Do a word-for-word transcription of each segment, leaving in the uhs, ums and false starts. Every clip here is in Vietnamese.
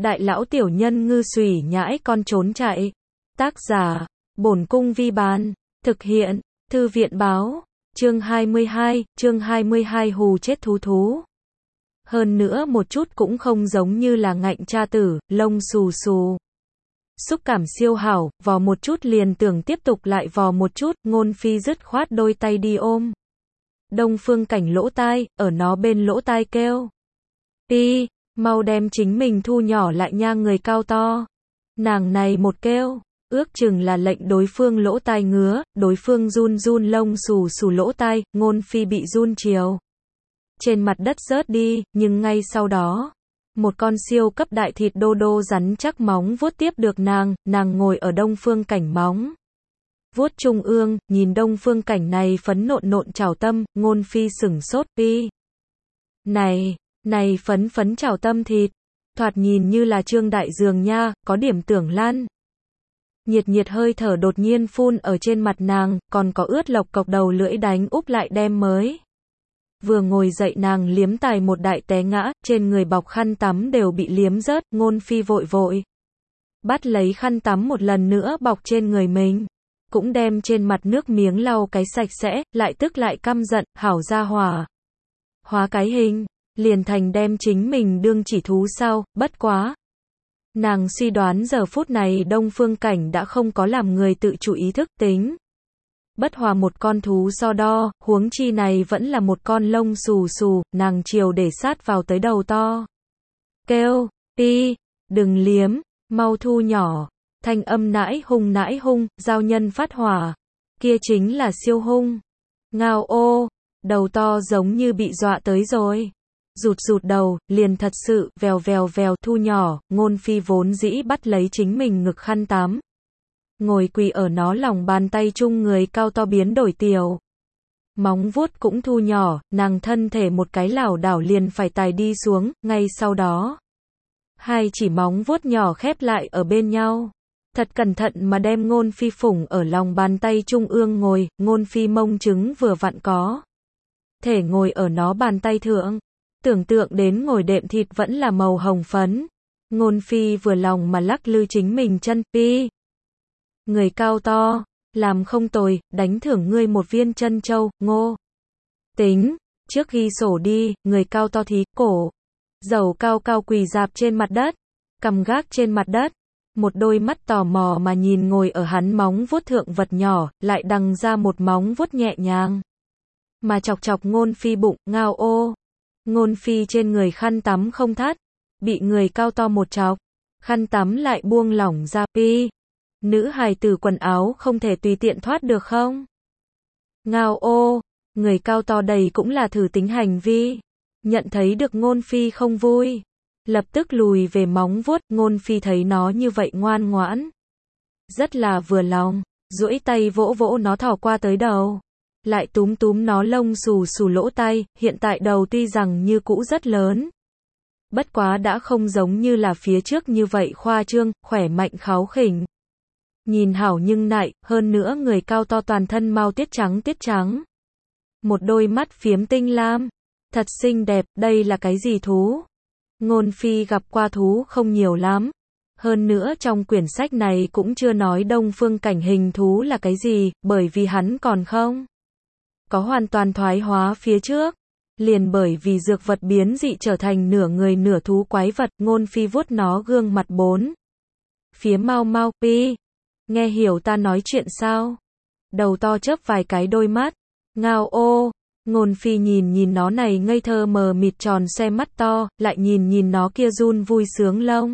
Đại lão tiểu nhân ngư xùy nhãi con trốn chạy. Tác giả, Bổn Cung Vi Bán. Thực hiện, Thư viện báo. Chương hai mươi hai, chương hai mươi hai hù chết thú thú. Hơn nữa một chút cũng không giống như là ngạnh cha tử, lông xù xù. Xúc cảm siêu hảo, vò một chút liền tưởng tiếp tục lại vò một chút, Ngôn Phi dứt khoát đôi tay đi ôm. Đông Phương Cảnh lỗ tai, ở nó bên lỗ tai kêu. Pi, mau đem chính mình thu nhỏ lại nha người cao to. Nàng này một kêu, ước chừng là lệnh đối phương lỗ tai ngứa, đối phương run run lông xù xù lỗ tai, Ngôn Phi bị run chiều. Trên mặt đất rớt đi, nhưng ngay sau đó, một con siêu cấp đại thịt đô đô rắn chắc móng vuốt tiếp được nàng, nàng ngồi ở Đông Phương Cảnh móng vuốt trung ương, nhìn Đông Phương Cảnh này phấn nộn nộn trào tâm, Ngôn Phi sửng sốt, Pi. Này, này phấn phấn trào tâm thịt, thoạt nhìn như là trương đại dường nha, có điểm tưởng lan. Nhiệt nhiệt hơi thở đột nhiên phun ở trên mặt nàng, còn có ướt lộc cộc đầu lưỡi đánh úp lại đem mới. Vừa ngồi dậy nàng liếm tài một đại té ngã, trên người bọc khăn tắm đều bị liếm rớt, Ngôn Phi vội vội bắt lấy khăn tắm một lần nữa bọc trên người mình, cũng đem trên mặt nước miếng lau cái sạch sẽ, lại tức lại căm giận, hảo ra hỏa. Hóa cái hình, liền thành đem chính mình đương chỉ thú sao, bất quá. Nàng suy đoán giờ phút này Đông Phương Cảnh đã không có làm người tự chủ ý thức tính. Bất hòa một con thú so đo, huống chi này vẫn là một con lông xù xù, nàng chiều để sát vào tới đầu to. Kêu, Pi, đừng liếm, mau thu nhỏ, thanh âm nãi hung nãi hung, giao nhân phát hỏa. Kia chính là siêu hung. Ngao ô, đầu to giống như bị dọa tới rồi. Rụt rụt đầu, liền thật sự, vèo vèo vèo thu nhỏ, Ngôn Phi vốn dĩ bắt lấy chính mình ngực khăn tắm. Ngồi quỳ ở nó lòng bàn tay chung người cao to biến đổi tiểu. Móng vuốt cũng thu nhỏ, nàng thân thể một cái lảo đảo liền phải tài đi xuống, ngay sau đó. Hai chỉ móng vuốt nhỏ khép lại ở bên nhau. Thật cẩn thận mà đem Ngôn Phi phủng ở lòng bàn tay trung ương ngồi, Ngôn Phi mông trứng vừa vặn có. Thể ngồi ở nó bàn tay thượng. Tưởng tượng đến ngồi đệm thịt vẫn là màu hồng phấn. Ngôn Phi vừa lòng mà lắc lư chính mình chân, Pi. Người cao to, làm không tồi, đánh thưởng ngươi một viên chân châu, Ngô. Tính, trước ghi sổ đi, người cao to thí cổ. Dầu cao cao quỳ dạp trên mặt đất, cầm gác trên mặt đất. Một đôi mắt tò mò mà nhìn ngồi ở hắn móng vuốt thượng vật nhỏ, lại đằng ra một móng vuốt nhẹ nhàng. Mà chọc chọc Ngôn Phi bụng, ngao ô. Ngôn Phi trên người khăn tắm không thắt, bị người cao to một chọc, khăn tắm lại buông lỏng ra, Pi. Nữ hài tử quần áo không thể tùy tiện thoát được không? Ngao ô, người cao to đầy cũng là thử tính hành vi. Nhận thấy được Ngôn Phi không vui, lập tức lùi về móng vuốt, Ngôn Phi thấy nó như vậy ngoan ngoãn. Rất là vừa lòng, duỗi tay vỗ vỗ nó thò qua tới đầu. Lại túm túm nó lông xù xù lỗ tai, hiện tại đầu tuy rằng như cũ rất lớn. Bất quá đã không giống như là phía trước như vậy khoa trương, khỏe mạnh kháu khỉnh. Nhìn hảo nhưng nại, hơn nữa người cao to toàn thân mau tiết trắng tiết trắng. Một đôi mắt phiếm tinh lam. Thật xinh đẹp, đây là cái gì thú? Ngôn Phi gặp qua thú không nhiều lắm. Hơn nữa trong quyển sách này cũng chưa nói Đông Phương Cảnh hình thú là cái gì, bởi vì hắn còn không có hoàn toàn thoái hóa phía trước. Liền bởi vì dược vật biến dị trở thành nửa người nửa thú quái vật, Ngôn Phi vuốt nó gương mặt bốn. Phía mau mau, Pi. Nghe hiểu ta nói chuyện sao? Đầu to chớp vài cái đôi mắt. Ngao ô. Ngôn Phi nhìn nhìn nó này ngây thơ mờ mịt tròn xoe mắt to, lại nhìn nhìn nó kia run vui sướng lông.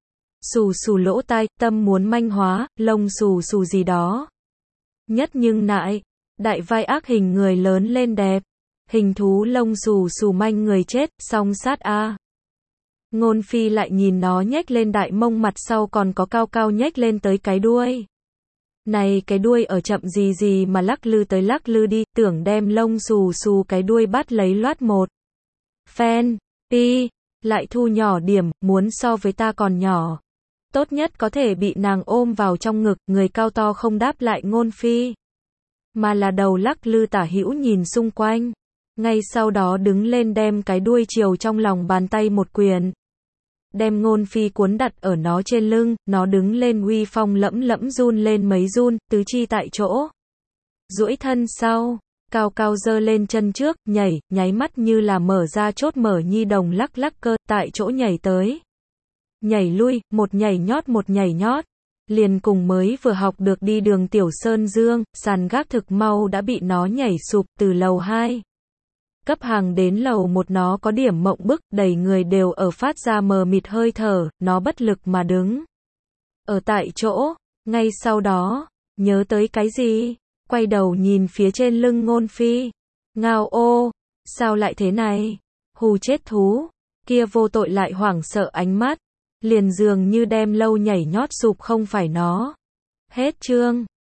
Xù xù lỗ tai, tâm muốn manh hóa, lông xù xù gì đó. Nhất nhưng nại, đại vai ác hình người lớn lên đẹp. Hình thú lông xù xù manh người chết, song sát a. Ngôn Phi lại nhìn nó nhếch lên đại mông mặt sau còn có cao cao nhếch lên tới cái đuôi. Này cái đuôi ở chậm gì gì mà lắc lư tới lắc lư đi, tưởng đem lông xù xù cái đuôi bắt lấy loát một. Phen, Pi, lại thu nhỏ điểm, muốn so với ta còn nhỏ. Tốt nhất có thể bị nàng ôm vào trong ngực, người cao to không đáp lại Ngôn Phi. Mà là đầu lắc lư tả hữu nhìn xung quanh. Ngay sau đó đứng lên đem cái đuôi chiều trong lòng bàn tay một quyền. đem Ngôn Phi cuốn đặt ở nó trên lưng, nó đứng lên uy phong lẫm lẫm run lên mấy run, tứ chi tại chỗ. Duỗi thân sau, cao cao giơ lên chân trước, nhảy, nháy mắt như là mở ra chốt mở nhi đồng lắc lắc cơ, tại chỗ nhảy tới. Nhảy lui, một nhảy nhót một nhảy nhót. Liền cùng mới vừa học được đi đường Tiểu Sơn Dương, sàn gác thực mau đã bị nó nhảy sụp từ lầu hai. Cấp hàng đến lầu một nó có điểm mộng bức, đầy người đều ở phát ra mờ mịt hơi thở, nó bất lực mà đứng. Ở tại chỗ, ngay sau đó, nhớ tới cái gì? Quay đầu nhìn phía trên lưng Ngôn Phi. Ngao ô, sao lại thế này? Hù chết thú, kia vô tội lại hoảng sợ ánh mắt. Liền dường như đem lâu nhảy nhót sụp không phải nó. Hết chương.